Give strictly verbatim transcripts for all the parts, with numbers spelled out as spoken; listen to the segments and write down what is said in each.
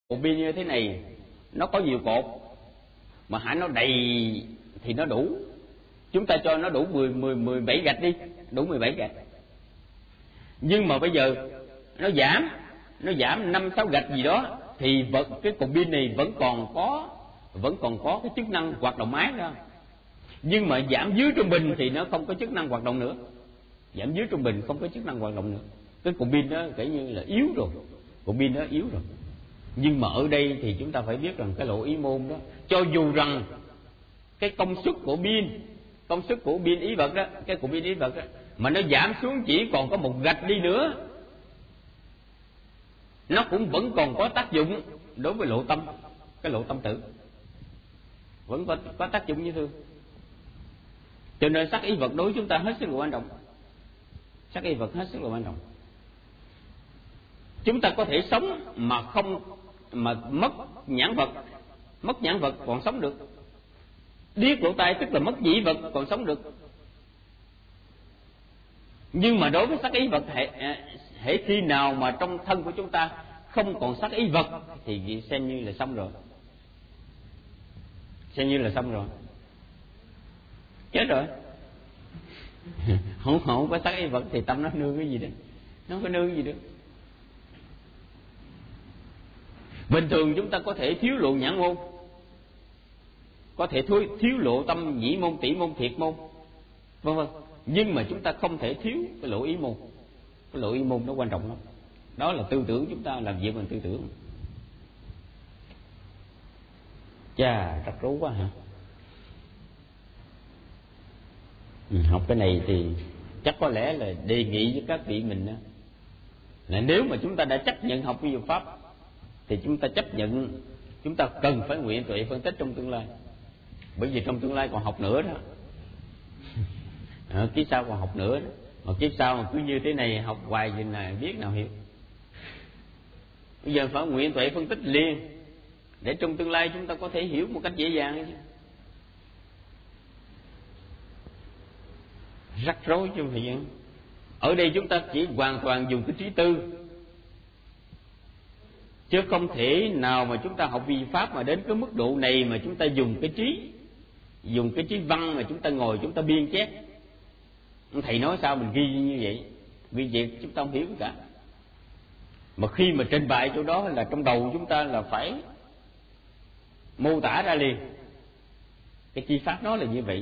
Cột pin như thế này nó có nhiều cột, mà hãy nó đầy thì nó đủ. Chúng ta cho nó đủ mười, mười, mười bảy gạch đi, đủ mười bảy gạch. Nhưng mà bây giờ nó giảm, nó giảm năm sáu gạch gì đó, thì vật cái cục pin này vẫn còn có, vẫn còn có cái chức năng hoạt động máy đó. Nhưng mà giảm dưới trung bình thì nó không có chức năng hoạt động nữa. Giảm dưới trung bình không có chức năng hoạt động nữa. Cái cục pin đó kể như là yếu rồi, cục pin đó yếu rồi. Nhưng mà ở đây thì chúng ta phải biết rằng cái lộ ý môn đó, cho dù rằng cái công suất của pin, công suất của pin ý vật đó, cái cục pin ý vật đó, mà nó giảm xuống chỉ còn có một gạch đi nữa, nó cũng vẫn còn có tác dụng đối với lộ tâm, cái lộ tâm tử vẫn có, có tác dụng như thường. Cho nên sắc ý vật đối với chúng ta hết sức là quan trọng, sắc ý vật hết sức là quan trọng. Chúng ta có thể sống mà không mà mất nhãn vật, mất nhãn vật còn sống được. Điếc lỗ tai tức là mất nhĩ vật còn sống được. Nhưng mà đối với sắc ý vật, hệ, hệ khi nào mà trong thân của chúng ta không còn sắc ý vật thì xem như là xong rồi, xem như là xong rồi, chết rồi. không không có sắc ý vật thì tâm nó nương cái gì đó, nó không có nương gì được. Bình thường chúng ta có thể thiếu lộ nhãn môn, có thể thiếu, thiếu lộ tâm nhĩ môn, tỷ môn, thiệt môn, vân vân. Nhưng mà chúng ta không thể thiếu cái lộ ý môn. Cái lộ ý môn nó quan trọng lắm. Đó là tư tưởng, chúng ta làm việc bằng tư tưởng. Chà, rắc rối quá hả? Ừ, học cái này thì chắc có lẽ là đề nghị với các vị mình đó, là nếu mà chúng ta đã chấp nhận học vi pháp thì chúng ta chấp nhận chúng ta cần phải nguyện tuệ phân tích trong tương lai. Bởi vì trong tương lai còn học nữa đó. À, kiếp sau còn học nữa đó. Mà kiếp sau mà cứ như thế này học hoài gì này biết nào hiểu. Bây giờ phải nguyện tuệ phân tích liền, để trong tương lai chúng ta có thể hiểu một cách dễ dàng chứ. Rắc rối trong thời gian. Ở đây chúng ta chỉ hoàn toàn dùng cái trí tư, chứ không thể nào mà chúng ta học vi pháp mà đến cái mức độ này mà chúng ta dùng cái trí, dùng cái trí văn mà chúng ta ngồi chúng ta biên chép. Thầy nói sao mình ghi như vậy, vì vậy chúng ta không hiểu cả. Mà khi mà trình bày chỗ đó là trong đầu chúng ta là phải mô tả ra liền. Cái chi pháp nó là như vậy.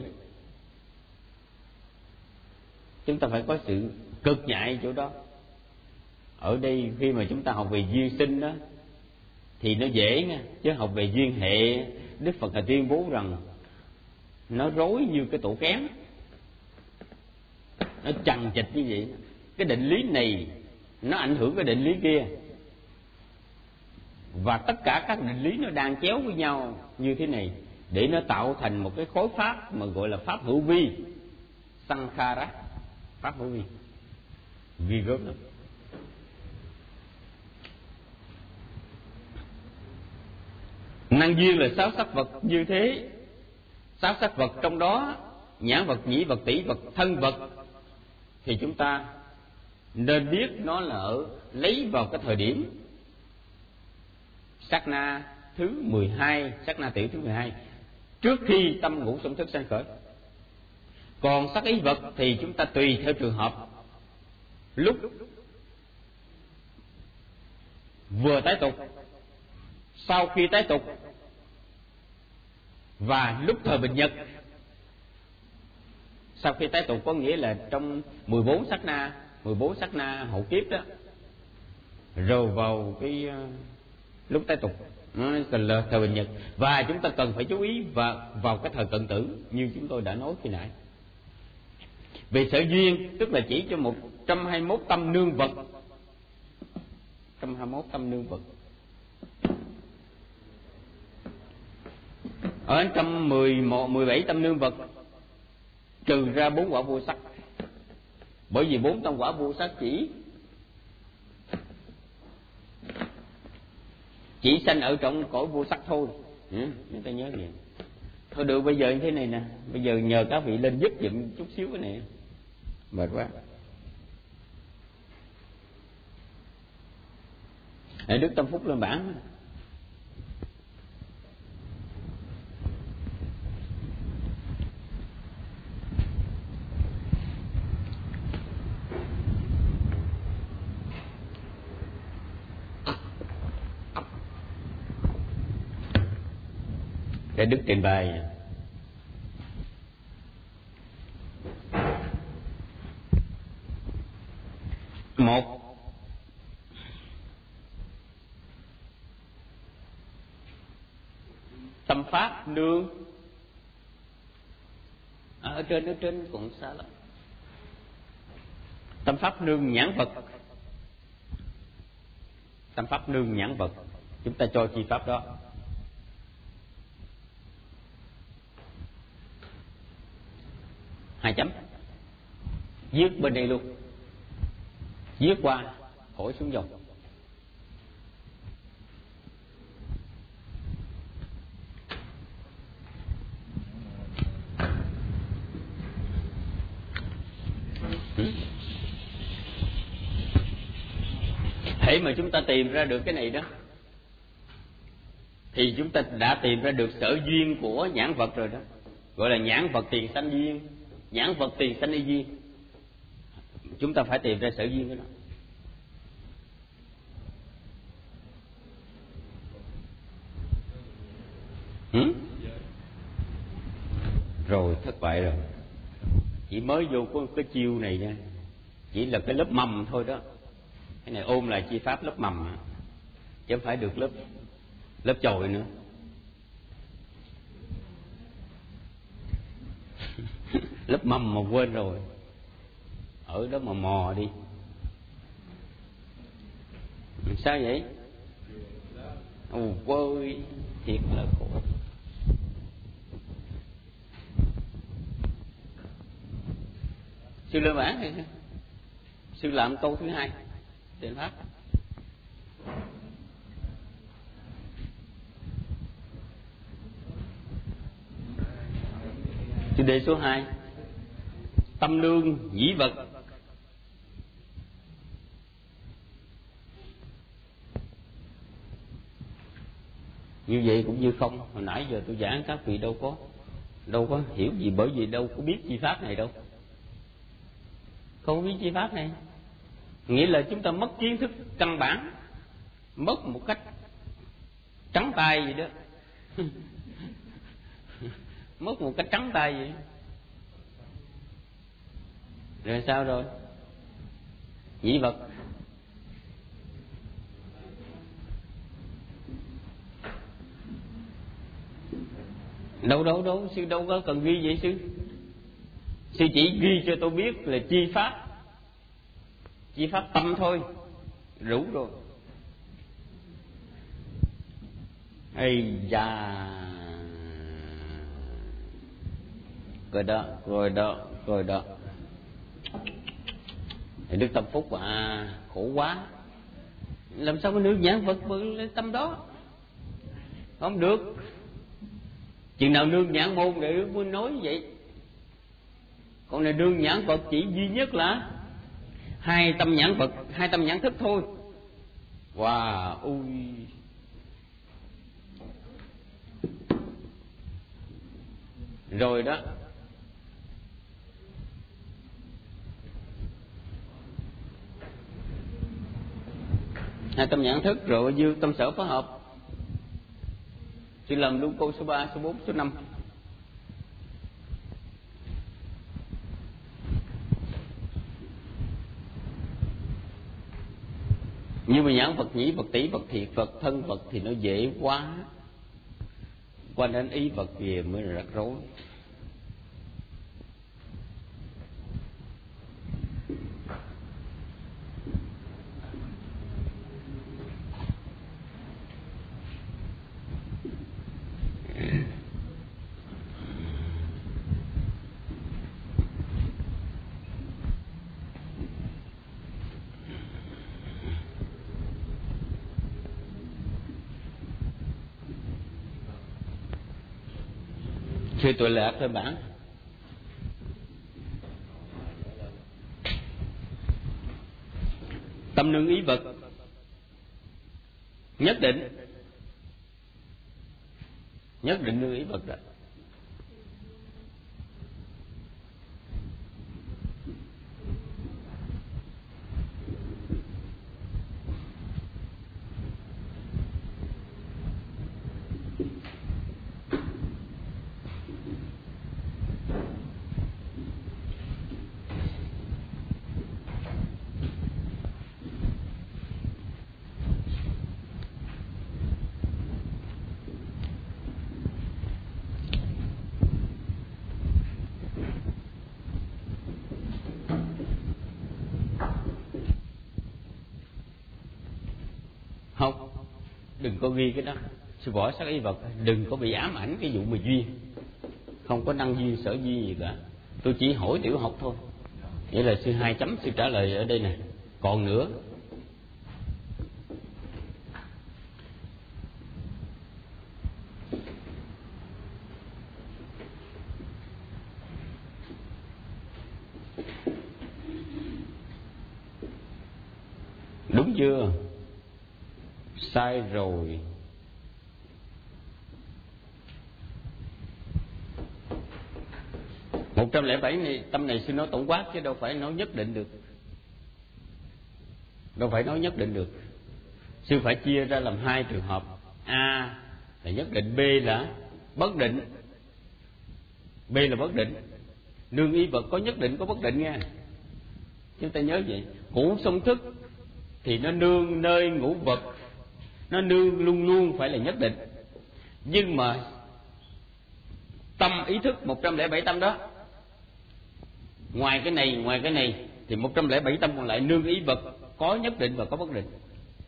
Chúng ta phải có sự cực nhạy chỗ đó. Ở đây khi mà chúng ta học về duyên sinh đó thì nó dễ nha, chứ học về duyên hệ, Đức Phật là tuyên bố rằng nó rối như cái tổ kén, nó chằng chịt như vậy. Cái định lý này nó ảnh hưởng cái định lý kia, và tất cả các định lý nó đang chéo với nhau như thế này để nó tạo thành một cái khối pháp mà gọi là pháp hữu vi, sankhara, pháp hữu vi, vi gớm lắm. Năng duyên là sáu sắc vật như thế. Sáu sắc vật trong đó nhãn vật, nhĩ vật, tỷ vật, thân vật, thì chúng ta nên biết nó là ở lấy vào cái thời điểm sát na thứ mười hai, sát na tỷ thứ mười hai, trước khi tâm ngũ xung thức sanh khởi. Còn sắc ý vật thì chúng ta tùy theo trường hợp, lúc vừa tái tục, sau khi tái tục, và lúc thời bình nhật. Sau khi tái tục có nghĩa là trong mười bốn sát na, mười bốn sát na hậu kiếp đó, rồi vào cái uh, lúc tái tục, nó là thời bình nhật. Và chúng ta cần phải chú ý và vào cái thời cận tử như chúng tôi đã nói khi nãy. Về sở duyên tức là chỉ cho một trăm hai mươi mốt tâm nương vật, một trăm hai mươi mốt tâm nương vật. Ở trong mười một, mười bảy tâm nương vật trừ ra bốn quả vô sắc. Bởi vì bốn tâm quả vô sắc chỉ chỉ sanh ở trong cõi vô sắc thôi. Ừ, chúng ta nhớ vậy. Thôi được, bây giờ như thế này nè, bây giờ nhờ các vị lên giúp giùm chút xíu cái này, mệt quá. Để Đức Tâm Phúc lên bảng. để Đức trình bày. Một, tâm pháp nương à, ở trên ở trên cũng xa lắm. Tâm pháp nương nhãn vật. Tâm pháp nương nhãn vật, chúng ta cho chi pháp đó. Hai chấm, viết bên đây luôn, viết qua khỏi xuống dòng. Hễ mà chúng ta tìm ra được cái này đó thì chúng ta đã tìm ra được sở duyên của nhãn vật rồi đó, gọi là nhãn vật tiền sanh duyên, nhãn vật tiền sanh y duyên. Chúng ta phải tìm ra sở duyên của nó. Hử? Rồi thất bại rồi. Chỉ mới vô có cái chiêu này nha, chỉ là cái lớp mầm thôi đó. Cái này ôm lại chi pháp lớp mầm, chứ không phải được lớp lớp chồi nữa. Lớp mầm mà quên rồi, ở đó mà mò đi. Sao vậy? Ồ ơi, thiệt là khổ. Sư lên bản hay sao? Sư làm câu thứ hai trên pháp. Chủ đề số hai, tâm nương dĩ vật. Như vậy cũng như không. Hồi nãy giờ tôi giảng các vị đâu có đâu có hiểu gì, bởi vì đâu có biết chi pháp này đâu. Không biết chi pháp này, nghĩa là chúng ta mất kiến thức căn bản, mất một cách trắng tay vậy đó. Mất một cách trắng tay vậy. Rồi sao rồi? Nhĩ vật. Đâu đâu đâu, sư đâu có cần ghi vậy sư. Sư chỉ ghi cho tôi biết là chi pháp, chi pháp tâm thôi, đủ rồi. Ây da, rồi đó, rồi đó, rồi đó. Thì Đức Tâm Phúc à, khổ quá. Làm sao có nương nhãn vật lên tâm đó? Không được. Chừng nào nương nhãn môn để mới nói vậy. Còn này nương nhãn vật chỉ duy nhất là hai tâm nhãn vật, hai tâm nhãn thức thôi. Wow, ui. Rồi đó. Hai tâm nhãn thức rồi dư tâm sở phối hợp. Chỉ làm đúng câu số ba, số bốn, số năm. Nhưng mà nhãn vật, nhĩ vật, tỷ vật, thiệt vật, thân vật thì nó dễ quá. Qua đến ý vật về mới là rắc rối. Khi tôi lạc thôi bản. Tâm nương ý vật nhất định, nhất định nương ý vật đó. đừng có ghi cái đó. Sư bỏ sắc ý vật, đừng có bị ám ảnh cái vụ mà duyên. Không có năng duyên sở duyên gì cả. Tôi chỉ hỏi tiểu học thôi. Vậy là sư hai chấm sư trả lời ở đây nè. Còn nữa, đúng chưa? Sai rồi. Một trăm lẻ bảy này, tâm này sư nói tổng quát chứ đâu phải nói nhất định được. Đâu phải nói nhất định được. Sư phải chia ra làm hai trường hợp. A là nhất định, B là bất định. B là bất định. Nương ý vật có nhất định có bất định nha. Chúng ta nhớ vậy. Ngủ xong thức thì nó nương nơi ngũ vật, nó nương luôn luôn phải là nhất định. Nhưng mà tâm ý thức một trăm lẻ bảy tâm đó, ngoài cái này ngoài cái này thì một trăm lẻ bảy tâm còn lại nương ý vật có nhất định và có bất định.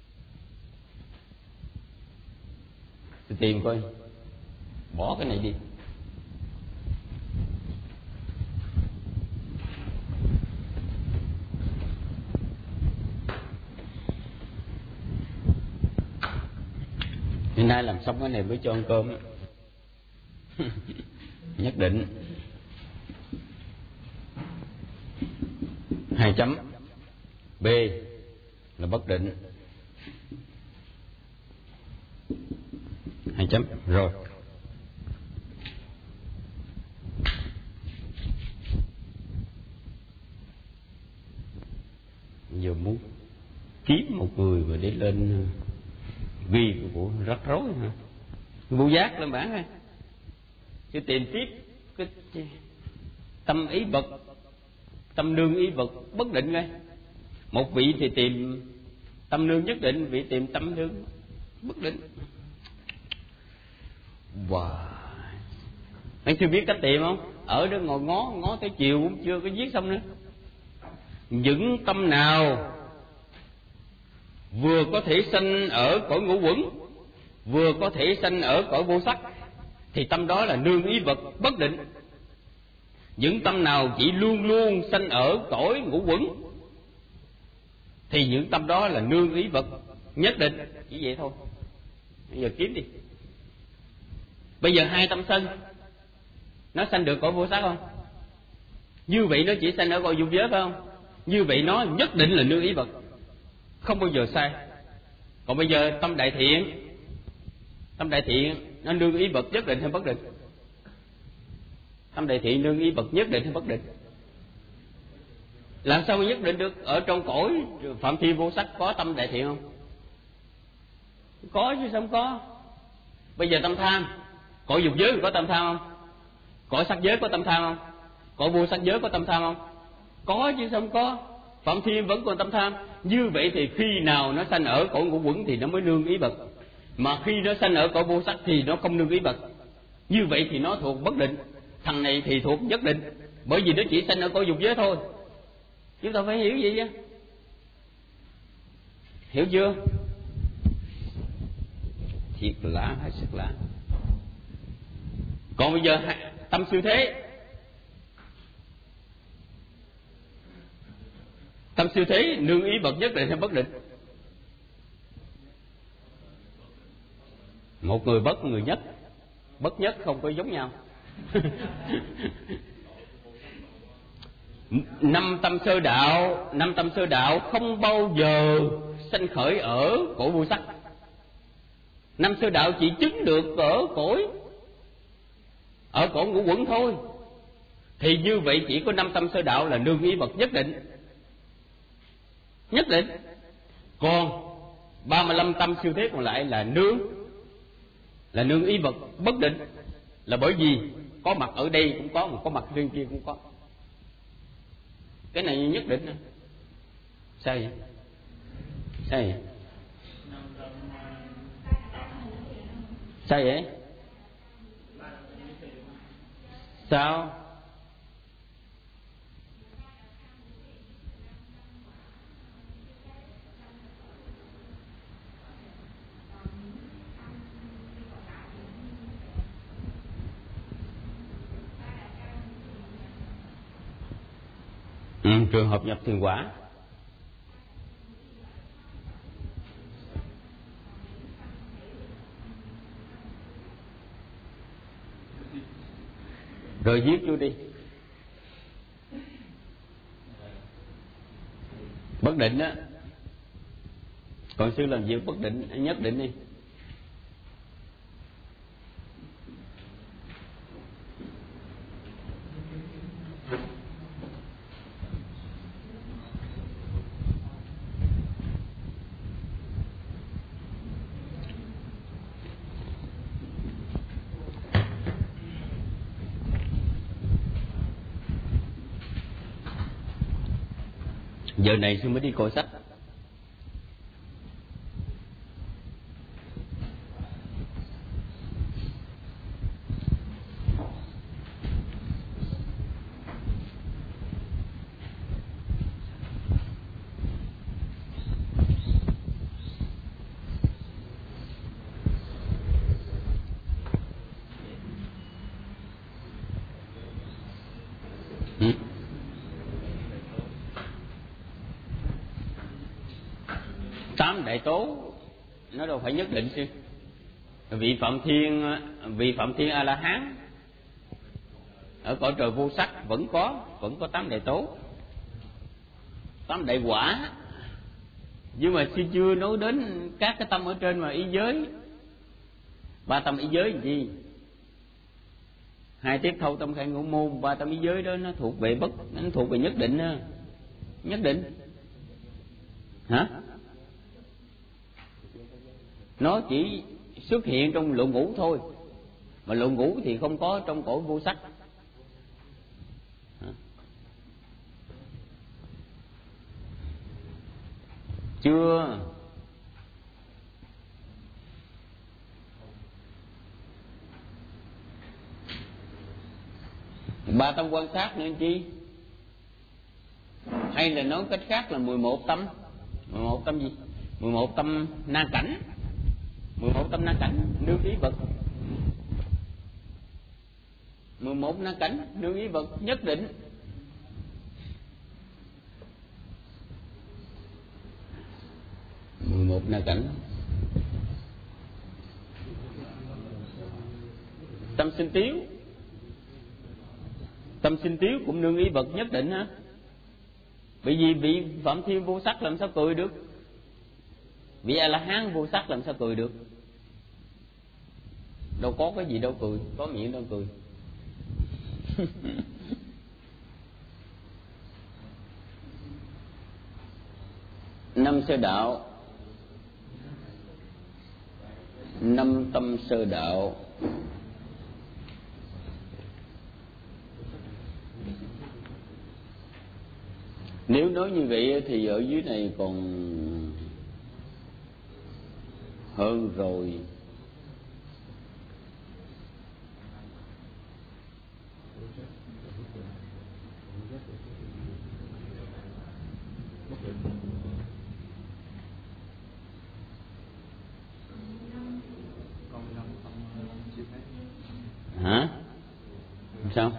Thì tìm coi, bỏ cái này đi. Hôm nay làm xong cái này mới cho ăn cơm. Nhất định. Hai chấm. B là bất định. Hai chấm. Rồi. Giờ muốn kiếm một người mà đi lên ghi của rắc rối hả? Vô giác lên bản ha. Chứ tìm tiếp cái tâm ý vật, tâm nương ý vật bất định ngay. Một vị thì tìm tâm nương nhất định, vị tìm tâm nương bất định. Wow. Anh chưa biết cách tìm không? Ở đó ngồi ngó ngó tới chiều cũng chưa có viết xong nữa. Những tâm nào vừa có thể sanh ở cõi ngũ quẩn, vừa có thể sanh ở cõi vô sắc, thì tâm đó là nương ý vật bất định. Những tâm nào chỉ luôn luôn sanh ở cõi ngũ quẩn thì những tâm đó là nương ý vật nhất định. Chỉ vậy thôi. Bây giờ kiếm đi. Bây giờ hai tâm sanh, nó sanh được cõi vô sắc không? Như vậy nó chỉ sanh ở cõi dục giới phải không? Như vậy nó nhất định là nương ý vật, không bao giờ sai. Còn bây giờ tâm đại thiện, tâm đại thiện nó nương ý vật nhất định hay bất định? Tâm đại thiện nương ý vật nhất định hay bất định? Làm sao mà nhất định được? Ở trong cõi phạm thiên vô sắc có tâm đại thiện không? Có chứ sao không có. Bây giờ tâm tham, cõi dục giới có tâm tham không? Cõi sắc giới có tâm tham không? Cõi vô sắc giới có tâm tham không? Có chứ sao không có. Phạm thiên vẫn còn tâm tham. Như vậy thì khi nào nó sanh ở cõi ngũ quẩn thì nó mới nương ý vật, mà khi nó sanh ở cõi vô sắc thì nó không nương ý vật. Như vậy thì nó thuộc bất định. Thằng này thì thuộc nhất định, bởi vì nó chỉ sanh ở cõi dục giới thôi. Chúng ta phải hiểu gì chứ? Hiểu chưa? Thiệt lạ, hết sức lạ. Còn bây giờ tâm siêu thế, tâm siêu thế nương ý vật nhất định hay bất định? Một người bất, một người nhất. Bất nhất không có giống nhau. Năm tâm sơ đạo, năm tâm sơ đạo không bao giờ sanh khởi ở cõi vô sắc. Năm sơ đạo chỉ chứng được ở cõi ở cõi ngũ quẩn thôi. Thì như vậy chỉ có năm tâm sơ đạo là nương ý vật nhất định. Nhất định. Còn ba mươi lăm tâm siêu thế còn lại là nương là nương ý vật bất định. Là bởi vì có mặt ở đây cũng có, mà có mặt bên kia cũng có. Cái này nhất định. Sao vậy? Sao vậy? Sao vậy? Sao? Ừ, trường hợp nhập thiền quả. Rồi viết vô đi. Bất định á, còn sư làm việc bất định, nhất định đi. Giờ này sư mới đi coi sách. Ừ. Tám đại tố nó đâu phải nhất định chứ. Vị Phạm Thiên, vị Phạm Thiên A La Hán ở cõi trời vô sắc vẫn có, vẫn có tám đại tố, tám đại quả. Nhưng mà sư chưa nói đến các cái tâm ở trên mà ý giới. Ba tâm ý giới làm gì? Hai tiếp thâu tâm khai ngũ môn, ba tâm ý giới đó nó thuộc về bất, nó thuộc về nhất định đó. Nhất định hả? Nó chỉ xuất hiện trong lượng ngũ thôi, mà lượng ngũ thì không có trong cõi vô sắc. Chưa. Ba tâm quan sát nữa chi? Hay là nói cách khác là mười một tâm. Mười một tâm gì? Mười một tâm na cảnh. Mười một tâm na cảnh nương ý vật. Mười một na cảnh nương ý vật nhất định. Mười một na cảnh. Tâm sinh tiếu. Tâm sinh tiếu cũng nương ý vật nhất định hả? Bởi vì vị Phạm Thiên vô sắc làm sao cười được? Vị A La Hán vô sắc làm sao cười được? Đâu có cái gì đâu cười, có miệng đâu cười. Năm sơ đạo. Năm tâm sơ đạo. Nếu nói như vậy thì ở dưới này còn hơn rồi. Hả? Sao?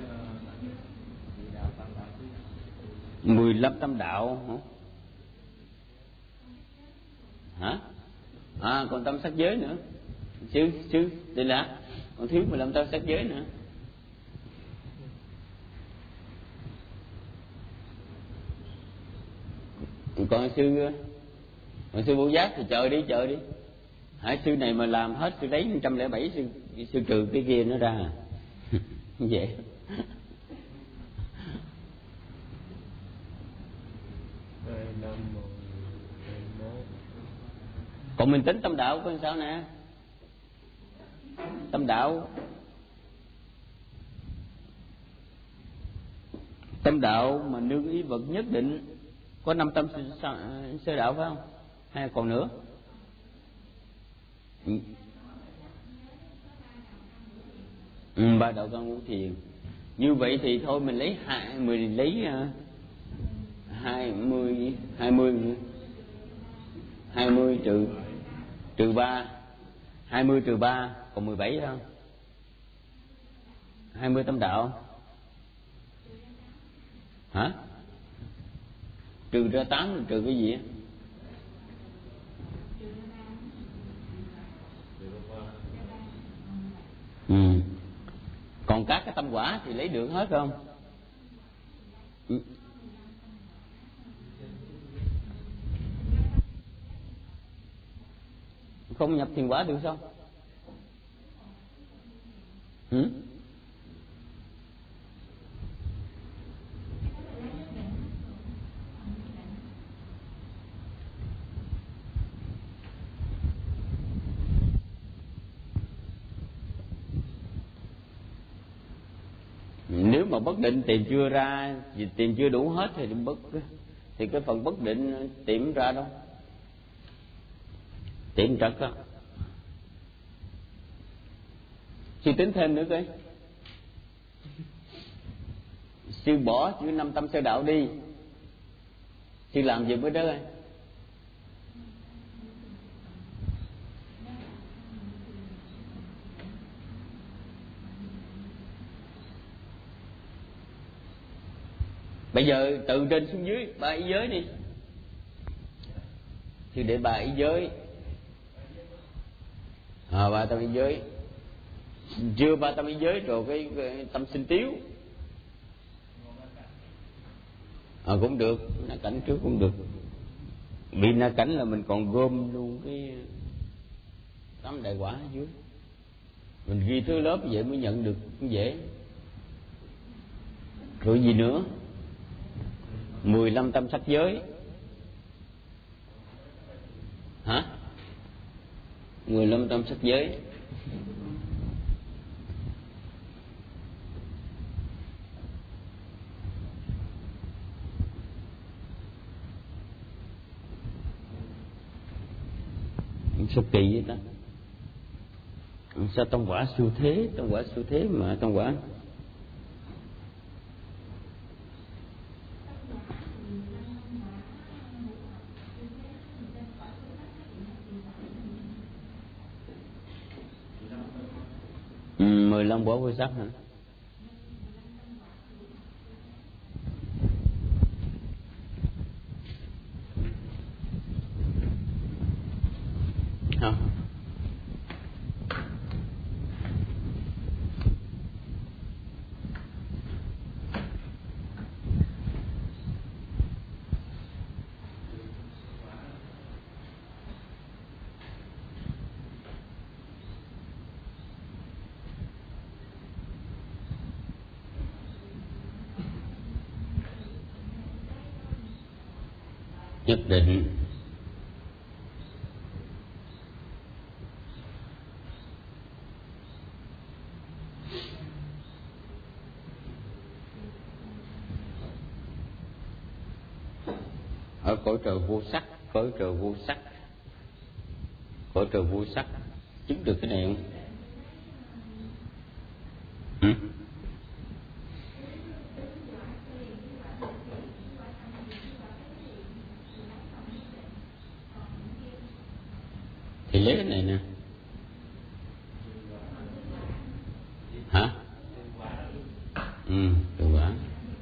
Mười lăm tâm đạo hả? Hả? À còn tâm sắc giới nữa. Chứ chứ đây là còn thiếu mười lăm tâm sắc giới nữa. Còn sư còn sư Vô Giác thì chờ đi chờ đi. Hả, sư này mà làm hết sư lấy một trăm lẻ bảy sư sư trừ cái kia nó ra. Vậy. Còn mình tính tâm đạo coi sao nè. Tâm đạo. Tâm đạo mà nương ý vật nhất định có năm tâm sơ đạo phải không? Hay còn nữa? Ừ. Ừ, ba đạo căn ngũ thiền. Như vậy thì thôi mình lấy hai mình lấy hai mươi hai mươi hai mươi trừ trừ ba, hai mươi trừ ba còn mười bảy không? Hai mươi tâm đạo hả? Trừ ra tám là trừ cái gì á? Ừ. Còn các cái tâm quả thì lấy được hết không? Ừ. Không nhập thiền quả được sao? Ừ? Nếu mà bất định tìm chưa ra, tìm chưa đủ hết thì bất thì cái phần bất định tìm ra đâu, tìm trật á. Sư tính thêm nữa coi. Sư bỏ chữ năm tâm sơ đạo đi, sư làm gì với đó coi. Bây giờ từ trên xuống dưới ba ý giới đi, thì để ba ý giới, à, ba tâm ý giới, chưa ba tâm ý giới rồi cái, cái tâm sinh tiếu, à, cũng được, na cảnh trước cũng được. Bị na cảnh là mình còn gom luôn cái tám đại quả ở dưới, mình ghi thứ lớp vậy mới nhận được dễ. Rồi gì nữa? Mười lăm tâm sắc giới. Hả? Mười lăm tâm sắc giới. Sao kỳ vậy ta? Sao tông quả siêu thế, tông quả siêu thế mà tông quả ừ, mười lăm quả vô sắc hả? Không. Nhất định. Ở cõi trời vô sắc, cõi trời vô sắc, cõi trời vô sắc chứng được cái này không? Ừ? Thì lấy cái này nè. Hả? Ừ, được quả.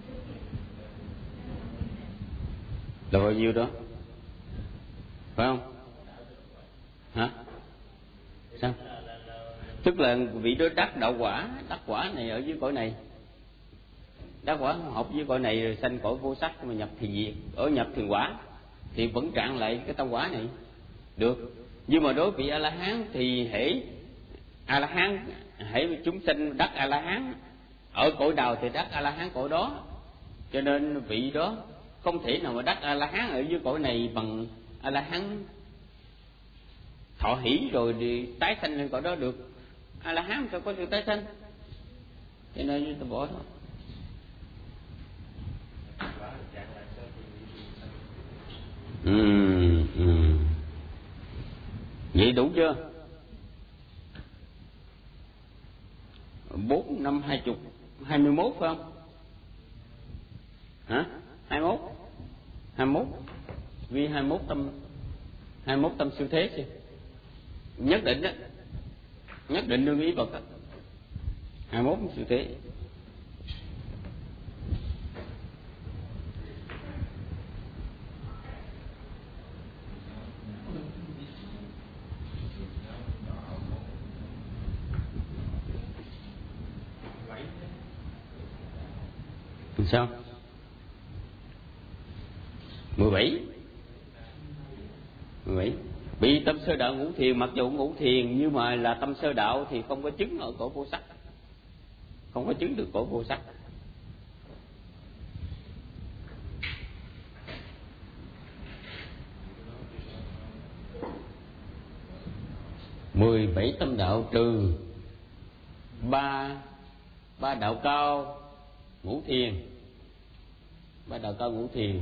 Là bao nhiêu đó? Phải không? Hả? Sao? Tức là vị đó đắc đạo quả, đắc quả này ở dưới cõi này, đắc quả học dưới cõi này rồi sanh cõi vô sắc mà nhập thiền diệt, ở nhập thiền quả thì vẫn trạng lại cái tâm quả này được. Nhưng mà đối với A La Hán thì hễ A La Hán, hễ chúng sanh đắc A La Hán ở cõi nào thì đắc A La Hán cõi đó, cho nên vị đó không thể nào mà đắc A La Hán ở dưới cõi này bằng A La Hán thọ hỷ rồi đi tái sanh lên cõi đó được. A La Hán sao có sự tái sanh, cho nên chúng ta bỏ thôi. Ừ, ừ. Vậy đủ chưa? Bốn năm hai chục hai mươi mốt phải không? Hả? Hai mốt, hai mốt, vì hai mốt tâm, hai mốt tâm siêu thế chứ. Nhất định đó, nhất định đương ý bậc đó. Hai mốt siêu thế. Sao? mười bảy. mười bảy. Bị tâm sơ đạo ngũ thiền, mặc dù ngũ thiền nhưng mà là tâm sơ đạo thì không có chứng ở cõi vô sắc, không có chứng được cõi vô sắc. Mười bảy tâm đạo trừ ba ba đạo cao ngũ thiền, ba đạo cao ngũ thiền.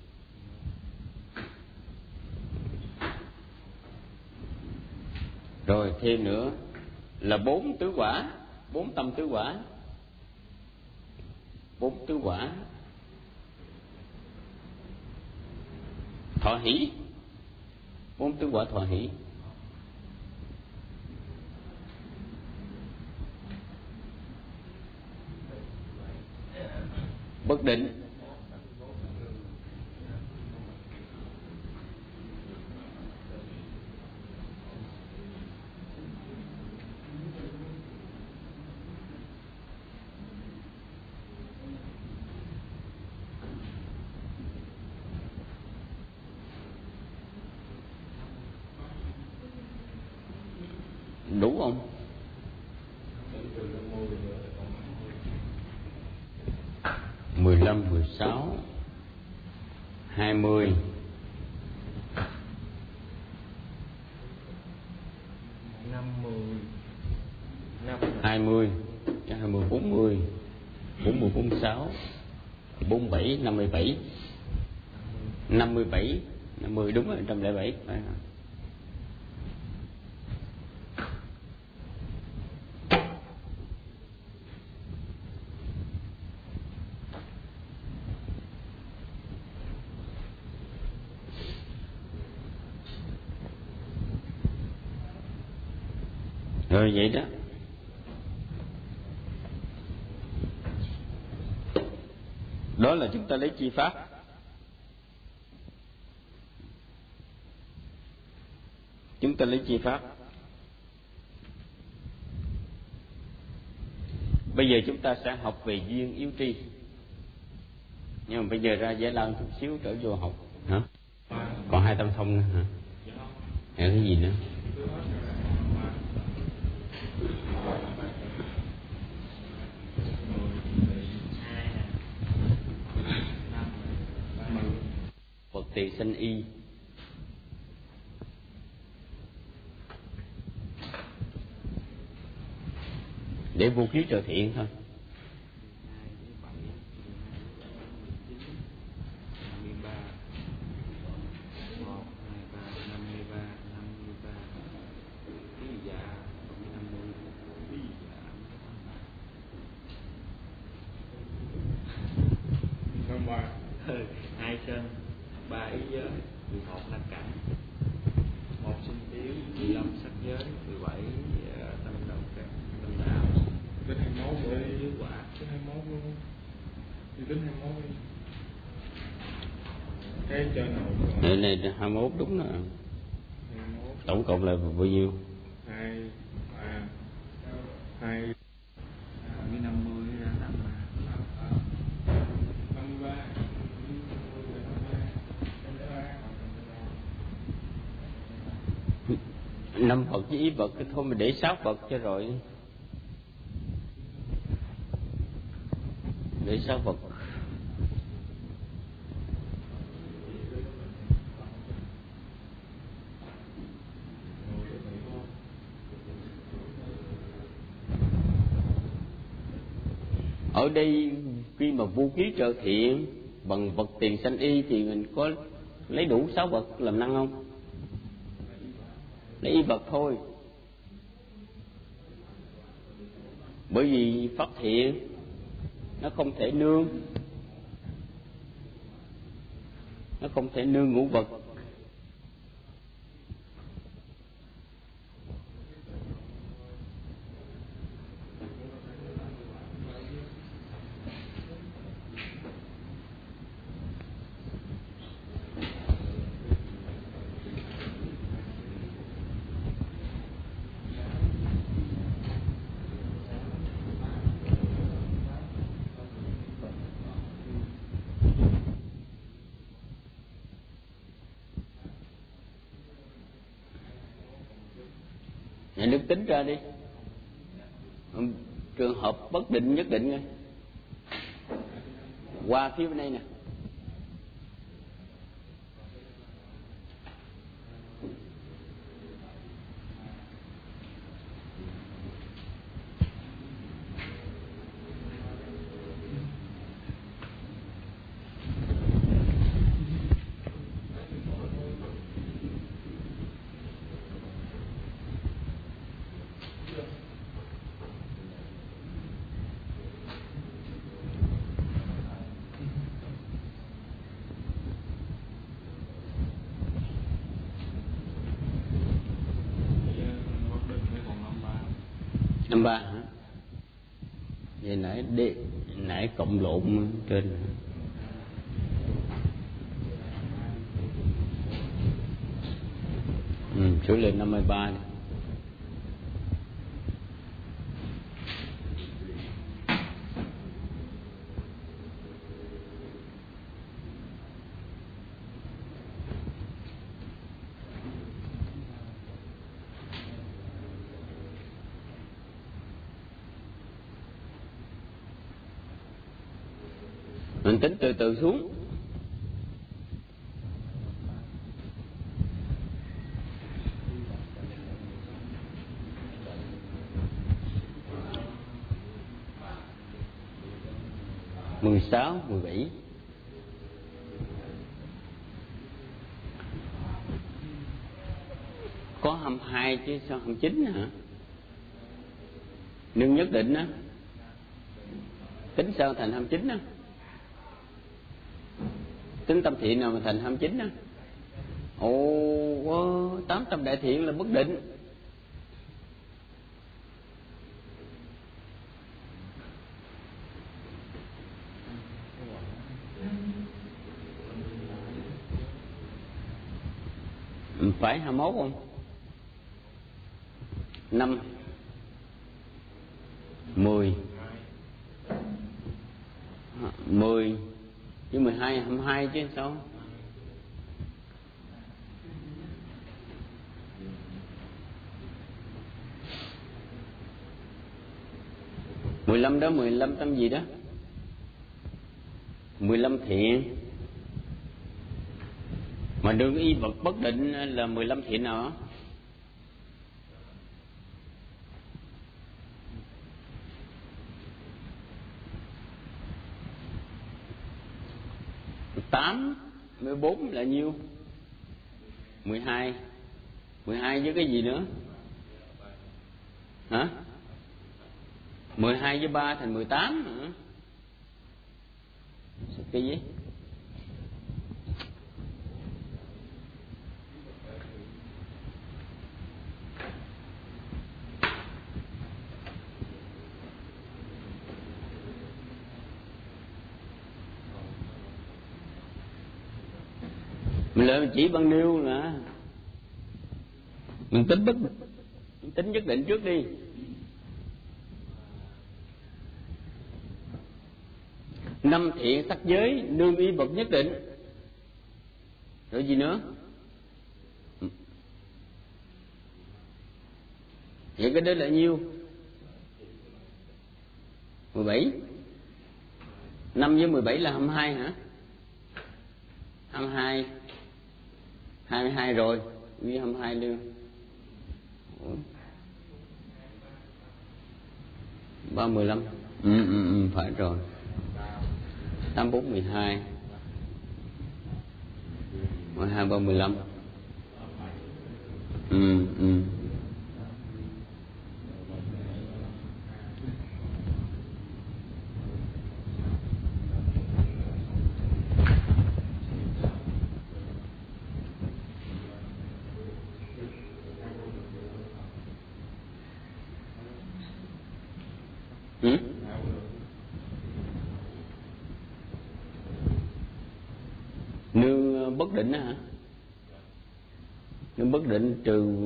Rồi thêm nữa là bốn tứ quả, bốn tâm tứ quả, bốn tứ quả. Thọ hỷ, bốn tứ quả thọ hỷ. Bất định, đủ không? Mười lăm, mười sáu, hai mươi, năm mươi, hai mươi, hai mươi, bốn mươi, bốn mươi, bốn mươi sáu, bốn mươi bảy, năm mươi bảy, năm mươi bảy, năm mươi đúng rồi, một trăm lẻ bảy. Rồi vậy đó. Đó là chúng ta lấy chi pháp. Chúng ta lấy chi pháp. Bây giờ chúng ta sẽ học về duyên yếu tri. Nhưng mà bây giờ ra Giải Lao chút xíu trở vô học. Hả? Còn hai tâm thông nữa hả? Hả cái gì nữa? Phật tỳ sanh y. Để vô ký trợ thiện thôi. Hai chân, ba ý giới, mười một năm cảnh, một sinh tiếu, mười lăm sắc giới, mười bảy tâm động tâm đạo. Đến hai mươi mốt rồi. Dưới quả. Đến hai mươi mốt luôn. Đi đến hai mươi mốt đi. Cái chơi nào rồi? Này này hai mươi mốt đúng rồi. Tổng cộng là bao nhiêu? Hai, ba, hai, với năm mươi ra năm năm ba. Năm Phật với ý Phật cái thôi mình để sáu Phật cho rồi. Để sáu Phật. Ở đây khi mà vô ký trợ thiện bằng vật tiền sanh y thì mình có lấy đủ sáu vật làm năng không? Lấy y vật thôi. Bởi vì pháp thiện nó không thể nương, nó không thể nương ngũ vật. Nhà nước tính ra đi. Trường hợp bất định nhất định. Qua phía bên đây nè. Năm ba hả? Vậy nãy đi, nãy cộng lộn trên. Ừ, sửa lên năm mươi ba đi. Mình tính từ từ xuống. Mười sáu, mười bảy. Có hai mươi hai chứ sao hai mươi chín hả? Nương nhất định á. Tính sao thành hai mươi chín á? Tính tâm thiện nào mà thành hai mươi chín á? Ồ, tám tâm đại thiện là bất định. Phải hai mươi mốt không? Năm, mười, mười với mười hai, hai mươi hai chứ sao? Mười lăm đó, mười lăm tâm gì đó? Mười lăm thiện. Mà đương y vật bất định là mười lăm thiện nào đó? Tám, mười bốn là nhiêu? Mười hai. Mười hai với cái gì nữa? Hả? Mười hai với ba thành mười tám hả? Sao kỳ vậy? Mình lợi mình chỉ bằng nhiêu là mình tính bất mình tính nhất định trước đi. Năm thiện sắc giới nương y vật nhất định. Rồi gì nữa? Vậy cái đó là nhiêu? Mười bảy. Năm với mười bảy là hai mươi hai hả? Hai mươi hai. Hai mươi hai rồi. Với hai mươi hai luôn. Ba mười lăm. Ừ, ừ, ừ, phải rồi. Tám bốn mười hai. Mười hai ba mười lăm. Ừ, ừ. Ừ? Nương bất định á hả? Nương bất định trừ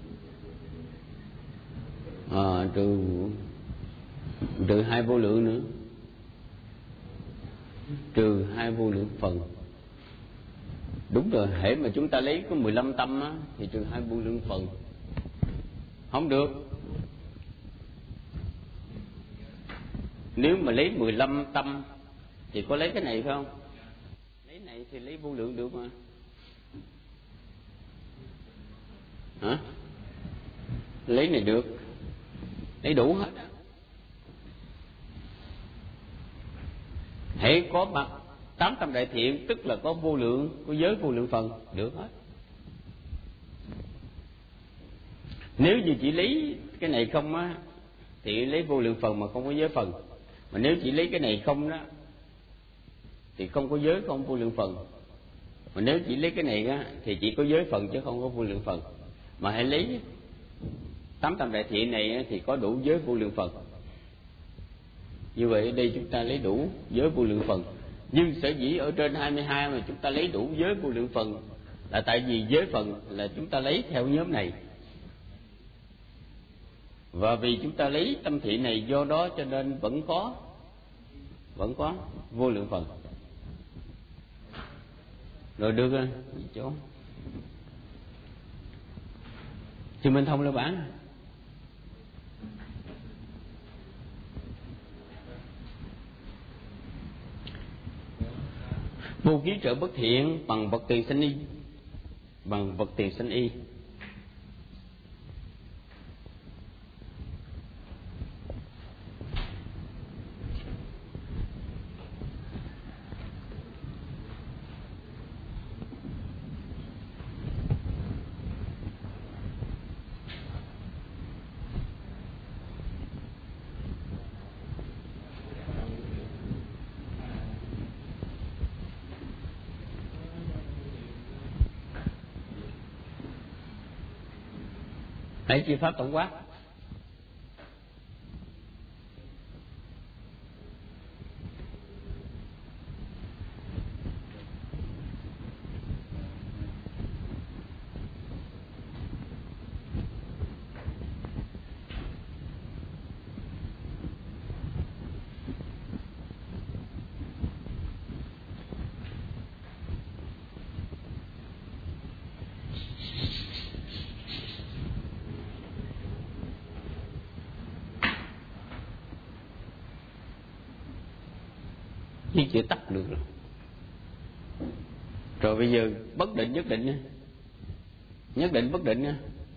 à, trừ trừ hai vô lượng nữa, trừ hai vô lượng phần. Đúng rồi, hễ mà chúng ta lấy có mười lăm tâm á thì trừ hai vô lượng phần. Không được. Nếu mà lấy mười lăm tâm thì có lấy cái này phải không? Lấy này thì lấy vô lượng được mà. Hả? Lấy này được, lấy đủ hết. Hễ có mặt tám tâm đại thiện tức là có vô lượng, có giới vô lượng phần, được hết. Nếu như chỉ lấy cái này không á thì lấy vô lượng phần mà không có giới phần. Mà nếu chỉ lấy cái này không đó thì không có giới, không vô lượng phần. Mà nếu chỉ lấy cái này á thì chỉ có giới phần chứ không có vô lượng phần. Mà hãy lấy tám tâm đại thiện này thì có đủ giới vô lượng phần. Như vậy ở đây chúng ta lấy đủ giới vô lượng phần. Nhưng sở dĩ ở trên hai mươi hai mà chúng ta lấy đủ giới vô lượng phần là tại vì giới phần là chúng ta lấy theo nhóm này. Và vì chúng ta lấy tâm thị này, do đó cho nên vẫn có vẫn có vô lượng phần. Rồi được rồi, chỗ thì mình thông là bản. Vô kiến trợ bất thiện bằng vật tiền sanh y, bằng vật tiền sanh y. Hãy chia pháp tổng quát. Nhưng chưa tắt được rồi. Rồi bây giờ bất định nhất định, nhất định bất định.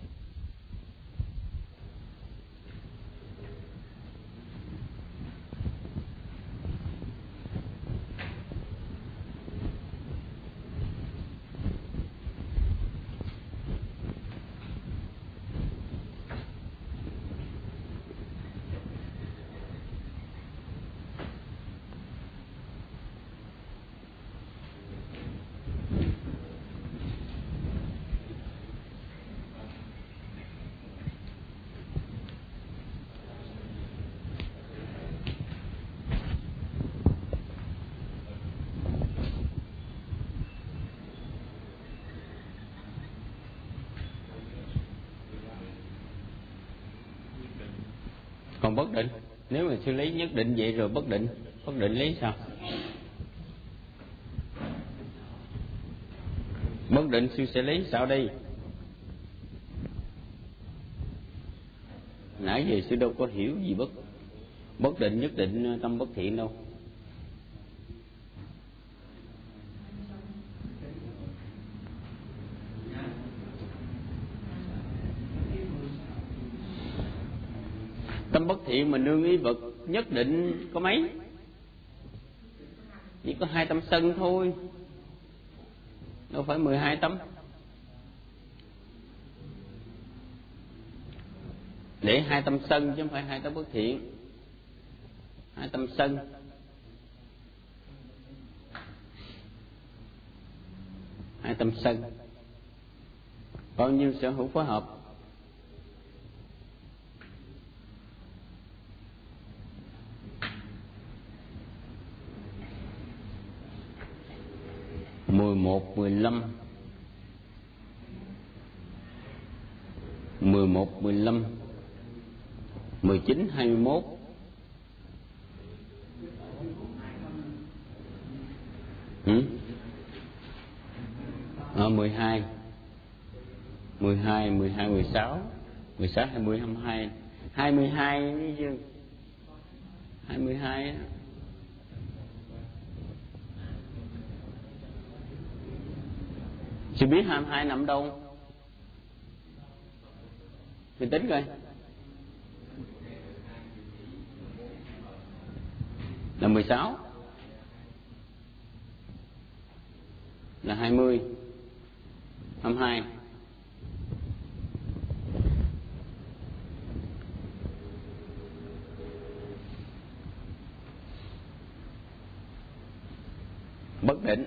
Còn bất định, nếu mà sư lấy nhất định vậy rồi bất định, bất định lấy sao? Bất định sư sẽ lấy sao đây? Nãy giờ sư đâu có hiểu gì bất bất định nhất định tâm bất thiện đâu. Tâm bất thiện mà nương ý vật nhất định có mấy? Chỉ có hai tâm sân thôi, đâu phải mười hai tâm. Để hai tâm sân chứ không phải hai tâm bất thiện. Hai tâm sân. Hai tâm sân. Bao nhiêu sở hữu phối hợp? Mười một, mười lăm. Mười một, mười lăm. Mười chín, hai mươi mốt. Ừ? À, mười hai. Mười hai, mười hai, mười sáu. mười sáu, hai mươi, hai mươi hai. hai mươi hai đấy chứ. hai mươi hai á. Chị biết hai mươi hai nằm đâu? Chị tính coi. Là mười sáu. Là hai mươi. hai mươi hai. Bất định.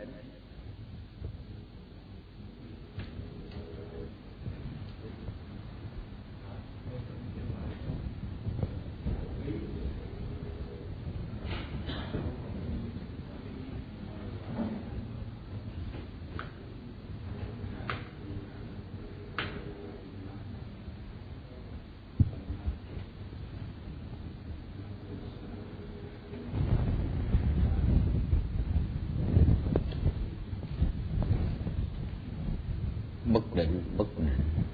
Bất định, bất định.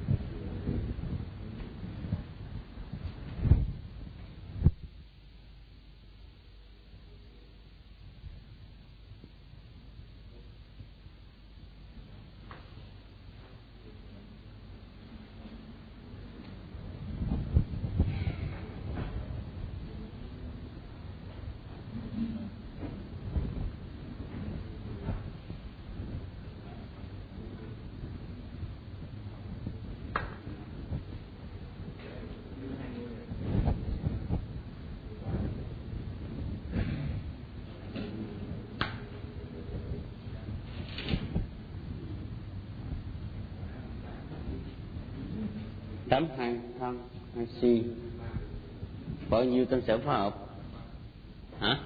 Tám hai thân hai si bao nhiêu tân sở phối hợp? Hả?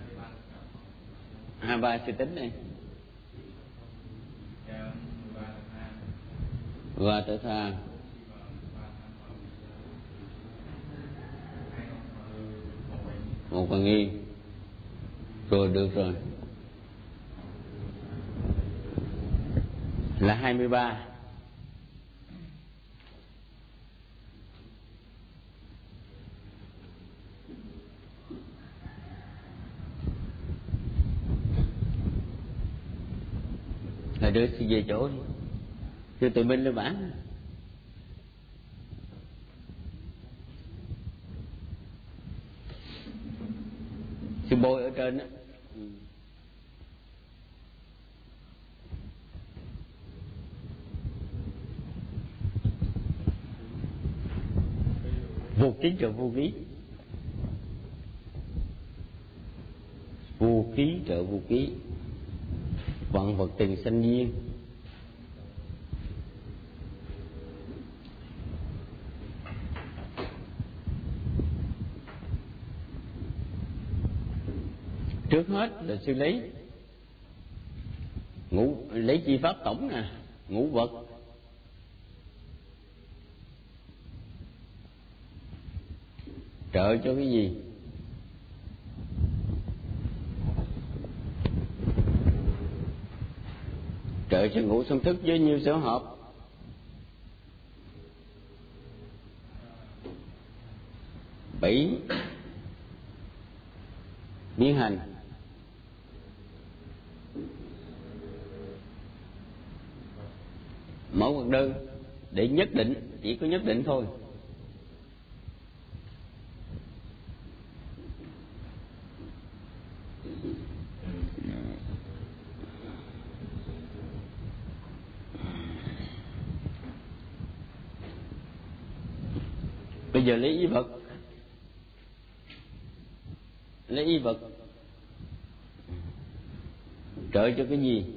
Hai ba suy tính đi. Và tự tha một phần nghi. Rồi được rồi. Là hai mươi ba. Là đưa chị về chỗ đi. Đưa tụi mình lên bảng. Chị bôi ở trên á. Vô ký trợ vô ký. Vô ký trợ vô ký. Vạn vật từng sanh duyên. Trước hết là xử lý ngũ, lấy chi pháp tổng nè, ngũ vật. Trợ cho cái gì? Trợ cho ngũ song thức với nhiêu sở hợp. Bảy biến hành. Mẫu vật đơn để nhất định, chỉ có nhất định thôi. Bây giờ lấy ý vật. Lấy ý vật trợ cho cái gì?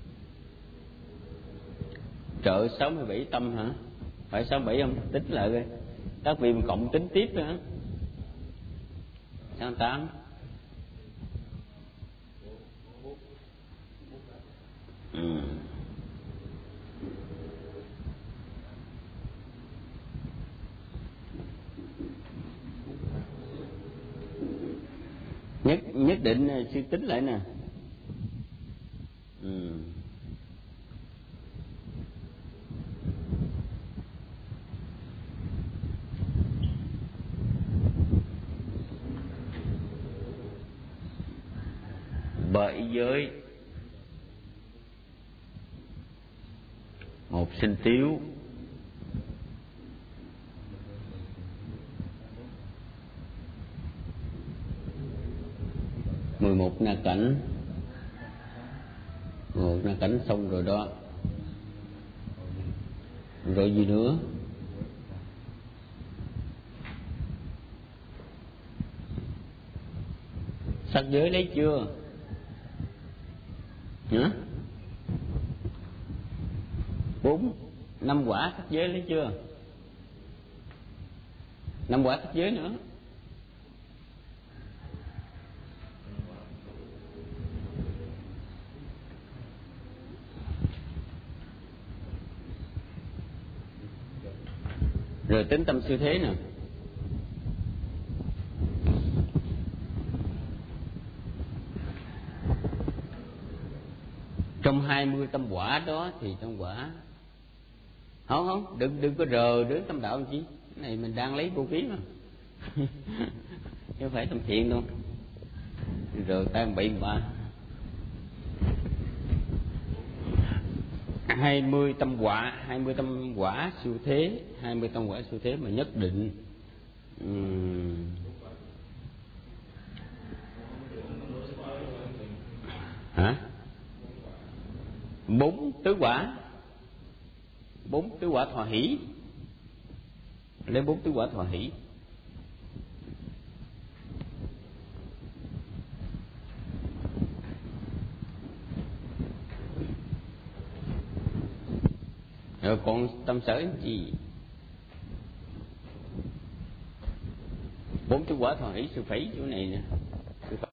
Trợ sáu mươi bảy tâm hả? Phải sáu mươi bảy không? Tính lại coi. Các vị cộng tính tiếp nữa hả? sáu mươi tám. Ừ. Nhất, nhất định suy tính lại nè. Ừ. Ba ý giới, một sinh tiếu, mười một na cảnh. Một na cảnh xong rồi đó, rồi gì nữa? Sắc giới lấy chưa? Hả? Bốn năm quả sắc giới lấy chưa? Năm quả sắc giới nữa. Rồi tính tâm siêu thế nè. Trong hai mươi tâm quả đó thì tâm quả không không đừng đừng có rờ đến tâm đạo làm chi. Cái này mình đang lấy vô ký mà. Chứ không phải tâm thiện đâu. Rờ tay bị mà. Hai mươi tâm quả, hai mươi tâm quả siêu thế, hai mươi tâm quả siêu thế mà nhất định uhm, hả? Bốn tứ quả, bốn tứ quả thọ hỷ, lấy bốn tứ quả thọ hỷ. Rồi còn tâm sở gì? Bốn tứ quả thọ hỷ sự phẩy chỗ này nè.